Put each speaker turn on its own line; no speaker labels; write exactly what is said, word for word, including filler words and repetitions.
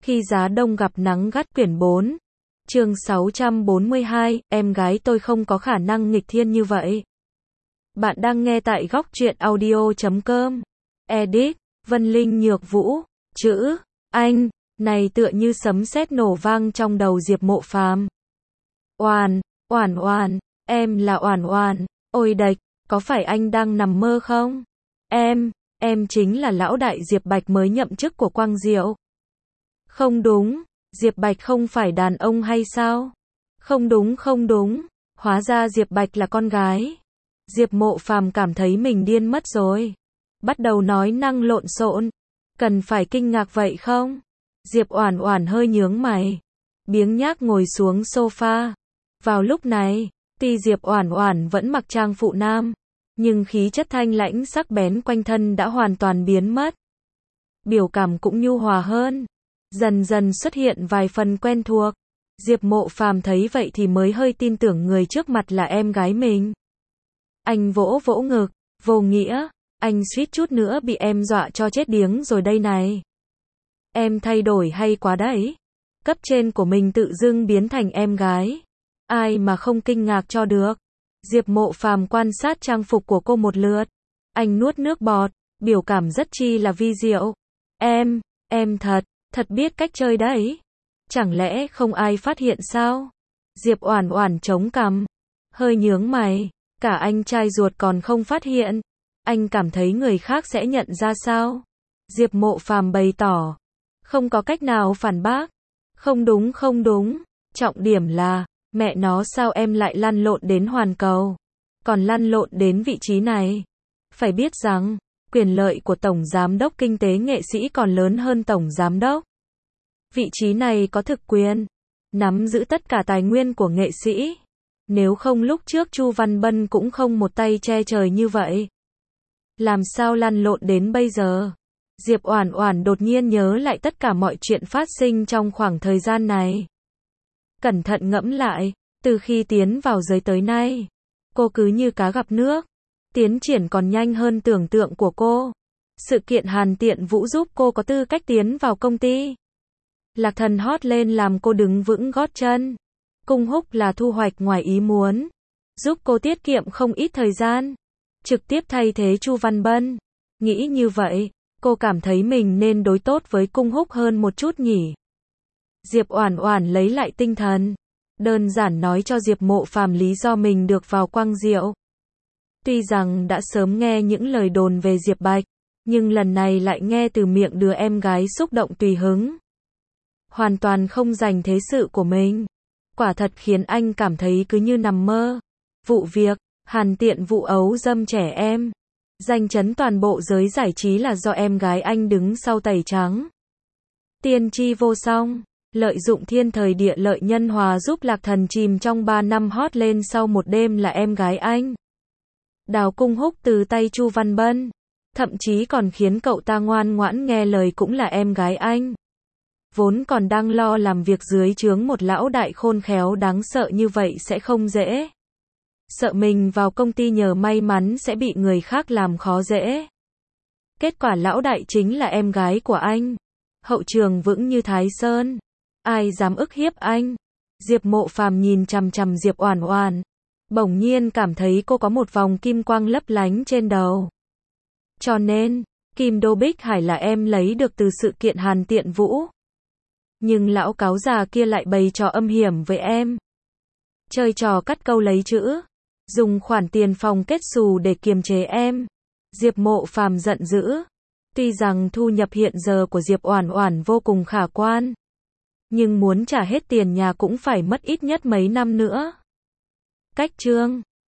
Khi giá đông gặp nắng gắt quyển bốn. Chương sáu trăm bốn mươi hai, em gái tôi không có khả năng nghịch thiên như vậy. Bạn đang nghe tại góc truyện audio chấm com. Edit, Vân Linh Nhược Vũ, chữ, anh, này tựa như sấm sét nổ vang trong đầu Diệp Mộ Phàm. Oàn, Oản Oản, em là Oản Oản, ôi đệch, có phải anh đang nằm mơ không? Em, em chính là lão đại Diệp Bạch mới nhậm chức của Quang Diệu. Không đúng, Diệp Bạch không phải đàn ông hay sao? Không đúng không đúng, hóa ra Diệp Bạch là con gái. Diệp Mộ Phàm cảm thấy mình điên mất rồi. Bắt đầu nói năng lộn xộn. Cần phải kinh ngạc vậy không? Diệp Oản Oản hơi nhướng mày, biếng nhác ngồi xuống sofa. Vào lúc này, tuy Diệp Oản Oản vẫn mặc trang phụ nam, nhưng khí chất thanh lãnh sắc bén quanh thân đã hoàn toàn biến mất. Biểu cảm cũng nhu hòa hơn, dần dần xuất hiện vài phần quen thuộc. Diệp Mộ Phàm thấy vậy thì mới hơi tin tưởng người trước mặt là em gái mình. Anh vỗ vỗ ngực, vô nghĩa, anh suýt chút nữa bị em dọa cho chết điếng rồi đây này. Em thay đổi hay quá đấy. Cấp trên của mình tự dưng biến thành em gái. Ai mà không kinh ngạc cho được. Diệp Mộ Phàm quan sát trang phục của cô một lượt. Anh nuốt nước bọt, biểu cảm rất chi là vi diệu. Em, em thật, thật biết cách chơi đấy. Chẳng lẽ không ai phát hiện sao? Diệp Oản Oản chống cằm, hơi nhướng mày, cả anh trai ruột còn không phát hiện. Anh cảm thấy người khác sẽ nhận ra sao? Diệp Mộ Phàm bày tỏ, không có cách nào phản bác. Không đúng không đúng, trọng điểm là, mẹ nó sao em lại lăn lộn đến hoàn cầu, còn lăn lộn đến vị trí này. Phải biết rằng, quyền lợi của Tổng Giám đốc Kinh tế Nghệ sĩ còn lớn hơn Tổng Giám đốc. Vị trí này có thực quyền, nắm giữ tất cả tài nguyên của nghệ sĩ. Nếu không lúc trước Chu Văn Bân cũng không một tay che trời như vậy. Làm sao lăn lộn đến bây giờ? Diệp Oản Oản đột nhiên nhớ lại tất cả mọi chuyện phát sinh trong khoảng thời gian này. Cẩn thận ngẫm lại, từ khi tiến vào giới tới nay, cô cứ như cá gặp nước, tiến triển còn nhanh hơn tưởng tượng của cô. Sự kiện Hàn Tiện Vũ giúp cô có tư cách tiến vào công ty. Lạc Thần hot lên làm cô đứng vững gót chân. Cung Húc là thu hoạch ngoài ý muốn, giúp cô tiết kiệm không ít thời gian, trực tiếp thay thế Chu Văn Bân. Nghĩ như vậy, cô cảm thấy mình nên đối tốt với Cung Húc hơn một chút nhỉ. Diệp Oản Oản lấy lại tinh thần, đơn giản nói cho Diệp Mộ Phàm lý do mình được vào Quang Diệu. Tuy rằng đã sớm nghe những lời đồn về Diệp Bạch, nhưng lần này lại nghe từ miệng đứa em gái xúc động tùy hứng, hoàn toàn không dành thế sự của mình. Quả thật khiến anh cảm thấy cứ như nằm mơ. Vụ việc Hàn Tiện Vũ ấu dâm trẻ em, danh chấn toàn bộ giới giải trí là do em gái anh đứng sau tẩy trắng. Tiên tri vô song, lợi dụng thiên thời địa lợi nhân hòa giúp Lạc Thần chìm trong ba năm hot lên sau một đêm là em gái anh. Đào Cung Húc từ tay Chu Văn Bân, thậm chí còn khiến cậu ta ngoan ngoãn nghe lời cũng là em gái anh. Vốn còn đang lo làm việc dưới trướng một lão đại khôn khéo đáng sợ như vậy sẽ không dễ. Sợ mình vào công ty nhờ may mắn sẽ bị người khác làm khó dễ. Kết quả lão đại chính là em gái của anh. Hậu trường vững như Thái Sơn. Ai dám ức hiếp anh? Diệp Mộ Phàm nhìn chằm chằm Diệp Oản Oản, bỗng nhiên cảm thấy cô có một vòng kim quang lấp lánh trên đầu. Cho nên, Kim Đô Bích Hải là em lấy được từ sự kiện Hàn Tiện Vũ. Nhưng lão cáo già kia lại bày trò âm hiểm với em. Chơi trò cắt câu lấy chữ, dùng khoản tiền phòng kết xù để kiềm chế em. Diệp Mộ Phàm giận dữ. Tuy rằng thu nhập hiện giờ của Diệp Oản Oản vô cùng khả quan, nhưng muốn trả hết tiền nhà cũng phải mất ít nhất mấy năm nữa. Cách chương